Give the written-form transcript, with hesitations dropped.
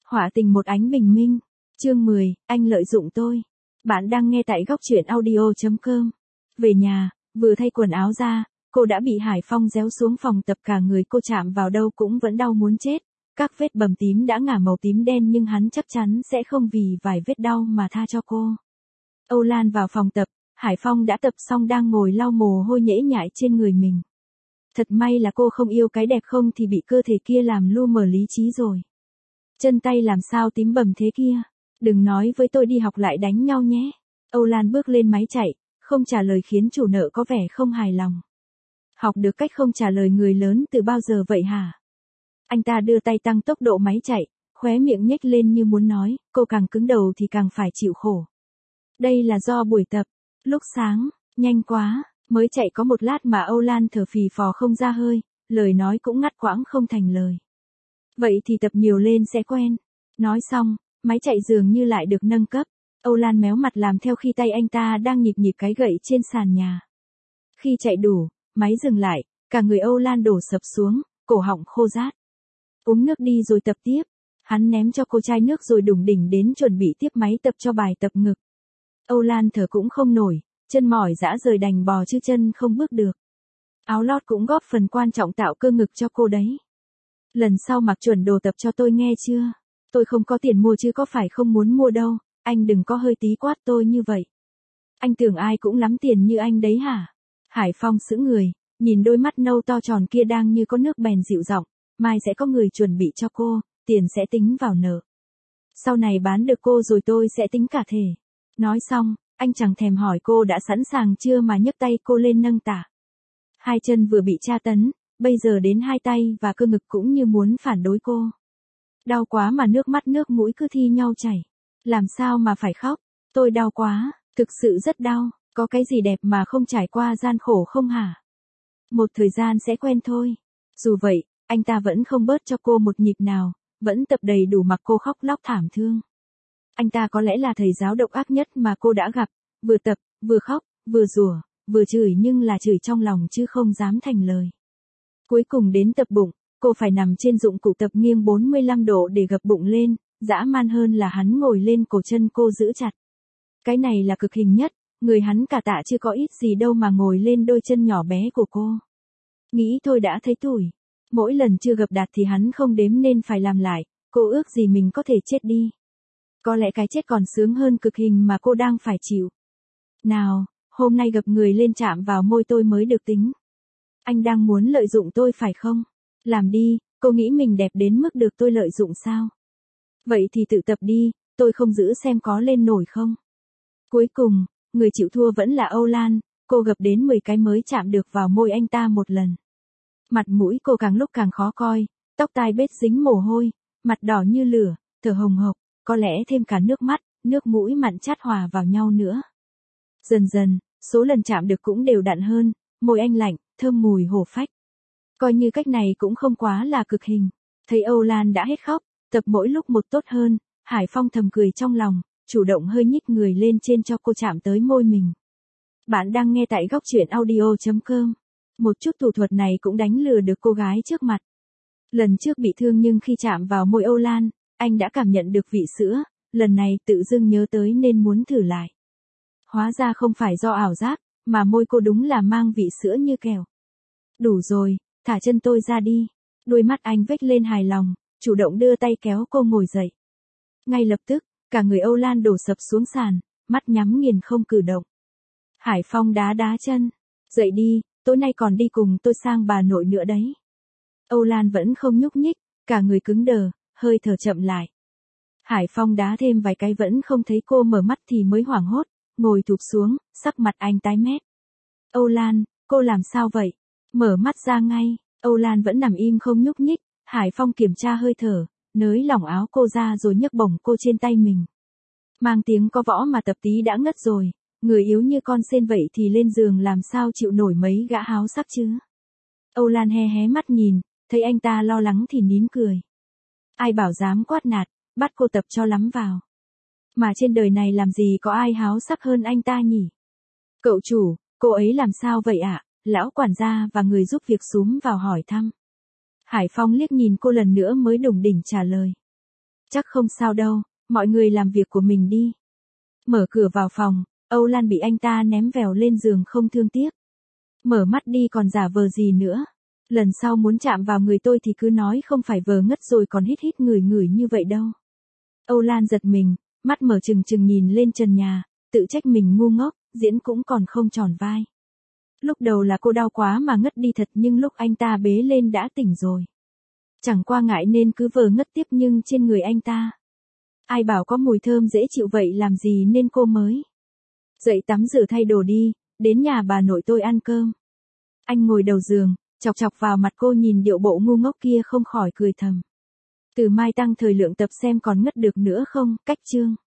Họa tình một ánh bình minh. Chương 10, anh lợi dụng tôi. Bạn đang nghe tại góc truyện audio.com. Về nhà, vừa thay quần áo ra, cô đã bị Hải Phong réo xuống phòng tập, cả người cô chạm vào đâu cũng vẫn đau muốn chết. Các vết bầm tím đã ngả màu tím đen nhưng hắn chắc chắn sẽ không vì vài vết đau mà tha cho cô. Âu Lan vào phòng tập, Hải Phong đã tập xong đang ngồi lau mồ hôi nhễ nhại trên người mình. Thật may là cô không yêu cái đẹp, không thì bị cơ thể kia làm lu mờ lý trí rồi. Chân tay làm sao tím bầm thế kia? Đừng nói với tôi đi học lại đánh nhau nhé. Âu Lan bước lên máy chạy, không trả lời khiến chủ nợ có vẻ không hài lòng. Học được cách không trả lời người lớn từ bao giờ vậy hả? Anh ta đưa tay tăng tốc độ máy chạy, khóe miệng nhếch lên như muốn nói, cô càng cứng đầu thì càng phải chịu khổ. Đây là do buổi tập, lúc sáng, nhanh quá, mới chạy có một lát mà Âu Lan thở phì phò không ra hơi, lời nói cũng ngắt quãng không thành lời. Vậy thì tập nhiều lên sẽ quen. Nói xong, máy chạy dường như lại được nâng cấp. Âu Lan méo mặt làm theo khi tay anh ta đang nhịp nhịp cái gậy trên sàn nhà. Khi chạy đủ, máy dừng lại, cả người Âu Lan đổ sập xuống, cổ họng khô rát. Uống nước đi rồi tập tiếp. Hắn ném cho cô chai nước rồi đủng đỉnh đến chuẩn bị tiếp máy tập cho bài tập ngực. Âu Lan thở cũng không nổi, chân mỏi dã rời đành bò chứ chân không bước được. Áo lót cũng góp phần quan trọng tạo cơ ngực cho cô đấy. Lần sau mặc chuẩn đồ tập cho tôi nghe chưa? Tôi không có tiền mua chứ có phải không muốn mua đâu, anh đừng có hơi tí quát tôi như vậy. Anh tưởng ai cũng lắm tiền như anh đấy hả? Hải Phong sững người, nhìn đôi mắt nâu to tròn kia đang như có nước bèn dịu giọng, mai sẽ có người chuẩn bị cho cô, tiền sẽ tính vào nợ. Sau này bán được cô rồi tôi sẽ tính cả thể. Nói xong, anh chẳng thèm hỏi cô đã sẵn sàng chưa mà nhấc tay cô lên nâng tạ. Hai chân vừa bị tra tấn, bây giờ đến hai tay và cơ ngực cũng như muốn phản đối cô. Đau quá mà nước mắt nước mũi cứ thi nhau chảy. Làm sao mà phải khóc? Tôi đau quá, thực sự rất đau, có cái gì đẹp mà không trải qua gian khổ không hả? Một thời gian sẽ quen thôi. Dù vậy, anh ta vẫn không bớt cho cô một nhịp nào, vẫn tập đầy đủ mặc cô khóc lóc thảm thương. Anh ta có lẽ là thầy giáo độc ác nhất mà cô đã gặp, vừa tập, vừa khóc, vừa rủa, vừa chửi nhưng là chửi trong lòng chứ không dám thành lời. Cuối cùng đến tập bụng, cô phải nằm trên dụng cụ tập nghiêng 45 độ để gập bụng lên, dã man hơn là hắn ngồi lên cổ chân cô giữ chặt. Cái này là cực hình nhất, người hắn cả tạ chưa có ít gì đâu mà ngồi lên đôi chân nhỏ bé của cô. Nghĩ thôi đã thấy tủi. Mỗi lần chưa gập đạt thì hắn không đếm nên phải làm lại, cô ước gì mình có thể chết đi. Có lẽ cái chết còn sướng hơn cực hình mà cô đang phải chịu. Nào, hôm nay gập người lên chạm vào môi tôi mới được tính. Anh đang muốn lợi dụng tôi phải không? Làm đi, cô nghĩ mình đẹp đến mức được tôi lợi dụng sao? Vậy thì tự tập đi, tôi không giữ xem có lên nổi không. Cuối cùng, người chịu thua vẫn là Âu Lan, cô gập đến 10 cái mới chạm được vào môi anh ta một lần. Mặt mũi cô càng lúc càng khó coi, tóc tai bết dính mồ hôi, mặt đỏ như lửa, thở hồng hộc, có lẽ thêm cả nước mắt, nước mũi mặn chát hòa vào nhau nữa. Dần dần, số lần chạm được cũng đều đặn hơn, môi anh lạnh, thơm mùi hổ phách. Coi như cách này cũng không quá là cực hình. Thấy Âu Lan đã hết khóc, tập mỗi lúc một tốt hơn, Hải Phong thầm cười trong lòng, chủ động hơi nhích người lên trên cho cô chạm tới môi mình. Bạn đang nghe tại góc truyện audio.com. Một chút thủ thuật này cũng đánh lừa được cô gái trước mặt. Lần trước bị thương nhưng khi chạm vào môi Âu Lan, anh đã cảm nhận được vị sữa, lần này tự dưng nhớ tới nên muốn thử lại. Hóa ra không phải do ảo giác, mà môi cô đúng là mang vị sữa như kẹo. Đủ rồi, thả chân tôi ra đi. Đôi mắt anh vếch lên hài lòng, chủ động đưa tay kéo cô ngồi dậy. Ngay lập tức, cả người Âu Lan đổ sập xuống sàn, mắt nhắm nghiền không cử động. Hải Phong đá đá chân. Dậy đi, tối nay còn đi cùng tôi sang bà nội nữa đấy. Âu Lan vẫn không nhúc nhích, cả người cứng đờ, hơi thở chậm lại. Hải Phong đá thêm vài cái vẫn không thấy cô mở mắt thì mới hoảng hốt, ngồi thụp xuống, sắc mặt anh tái mét. Âu Lan, cô làm sao vậy? Mở mắt ra ngay, Âu Lan vẫn nằm im không nhúc nhích, Hải Phong kiểm tra hơi thở, nới lỏng áo cô ra rồi nhấc bổng cô trên tay mình. Mang tiếng có võ mà tập tí đã ngất rồi, người yếu như con sên vậy thì lên giường làm sao chịu nổi mấy gã háo sắc chứ? Âu Lan hé hé mắt nhìn, thấy anh ta lo lắng thì nín cười. Ai bảo dám quát nạt, bắt cô tập cho lắm vào. Mà trên đời này làm gì có ai háo sắc hơn anh ta nhỉ? Cậu chủ, cô ấy làm sao vậy ạ? Lão quản gia và người giúp việc xúm vào hỏi thăm. Hải Phong liếc nhìn cô lần nữa mới đủng đỉnh trả lời. Chắc không sao đâu, mọi người làm việc của mình đi. Mở cửa vào phòng, Âu Lan bị anh ta ném vèo lên giường không thương tiếc. Mở mắt đi còn giả vờ gì nữa. Lần sau muốn chạm vào người tôi thì cứ nói không phải vờ ngất rồi còn hít hít ngửi ngửi như vậy đâu. Âu Lan giật mình, mắt mở trừng trừng nhìn lên trần nhà, tự trách mình ngu ngốc, diễn cũng còn không tròn vai. Lúc đầu là cô đau quá mà ngất đi thật nhưng lúc anh ta bế lên đã tỉnh rồi. Chẳng qua ngại nên cứ vờ ngất tiếp nhưng trên người anh ta. Ai bảo có mùi thơm dễ chịu vậy làm gì nên cô mới. Dậy tắm rửa thay đồ đi, đến nhà bà nội tôi ăn cơm. Anh ngồi đầu giường, chọc chọc vào mặt cô nhìn điệu bộ ngu ngốc kia không khỏi cười thầm. Từ mai tăng thời lượng tập xem còn ngất được nữa không, cách chương.